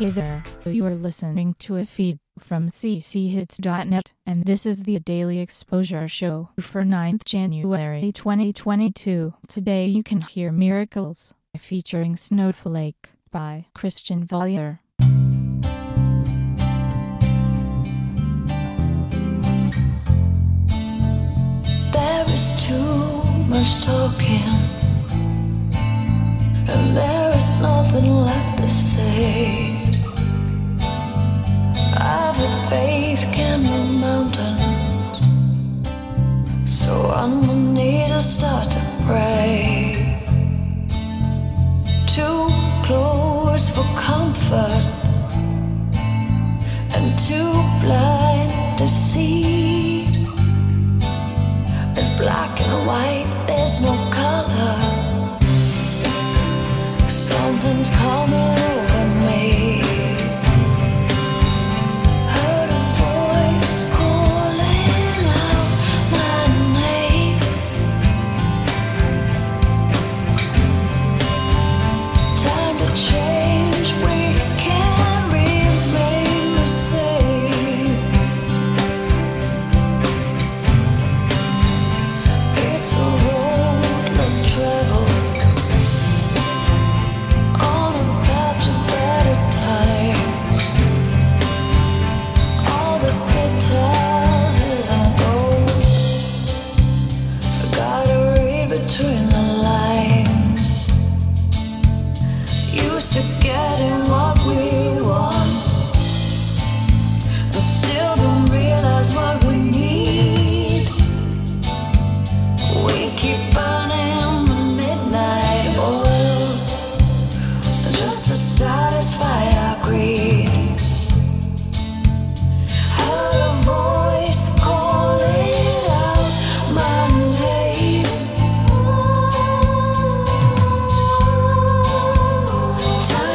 Hey there, you are listening to a feed from cchits.net, and this is the Daily Exposure Show for 9th January 2022. Today you can hear Miracles, featuring Snowflake, by Christian Valier. There is too much talking, and there is nothing left to say. I've had faith can move mountains, so on my knees I start to pray. Too close for comfort, and too blind to see. It's black and white, there's no color. Something's coming over me. Heard a voice calling out my name. Time to change, we can't remain the same. It's a road less traveled, between the lines. Used to getting what we want, but still don't realize what we need. We keep burning the midnight oil just to satisfy our greed. Heard a voice calling out my name. Time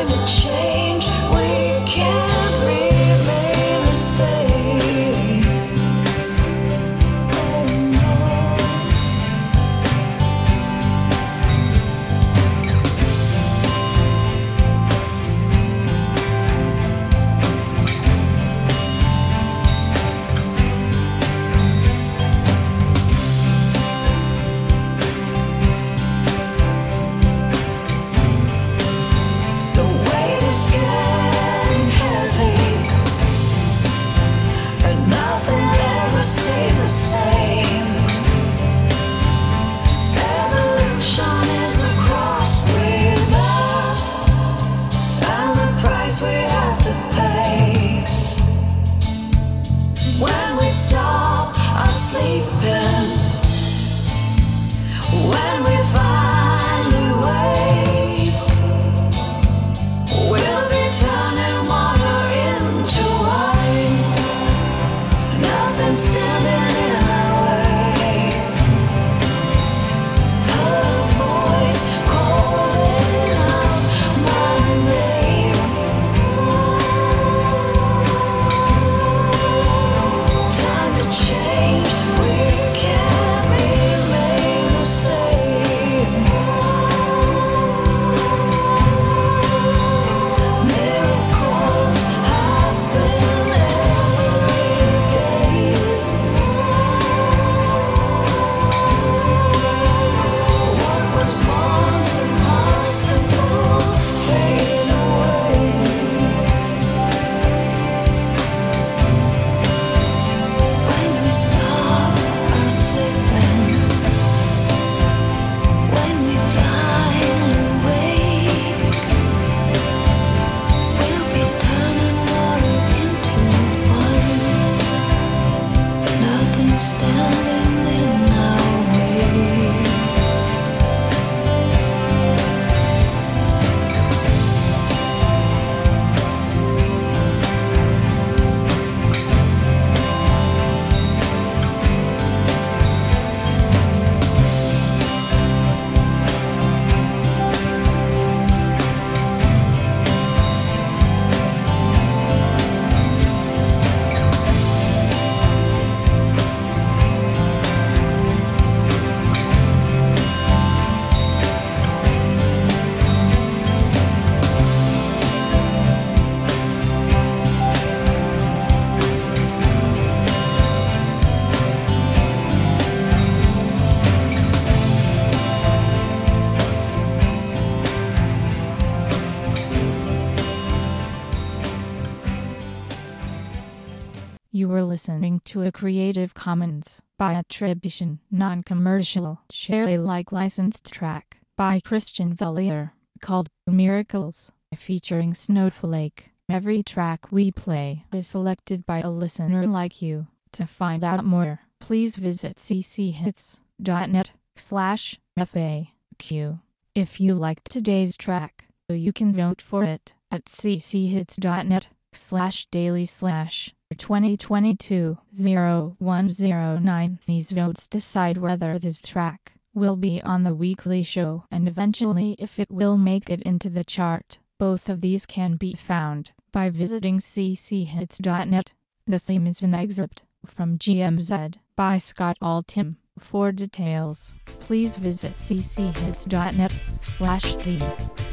listening to a Creative Commons by attribution, non-commercial, share Alike licensed track by Christian Vellier called Miracles, featuring Snowflake. Every track we play is selected by a listener like you. To find out more, please visit cchits.net/FAQ. If you liked today's track, you can vote for it at cchits.net/daily/2022-0109. These votes decide whether this track will be on the weekly show and eventually if it will make it into the chart. Both of these can be found by visiting cchits.net. The theme is an excerpt from GMZ by Scott Altham. For details, please visit cchits.net/theme.